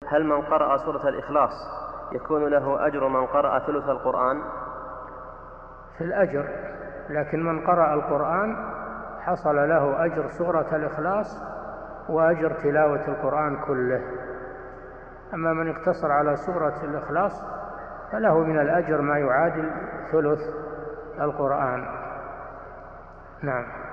هل من قرأ سورة الإخلاص يكون له أجر من قرأ ثلث القرآن؟ في الأجر، لكن من قرأ القرآن حصل له أجر سورة الإخلاص وأجر تلاوة القرآن كله. أما من اقتصر على سورة الإخلاص فله من الأجر ما يعادل ثلث القرآن. نعم.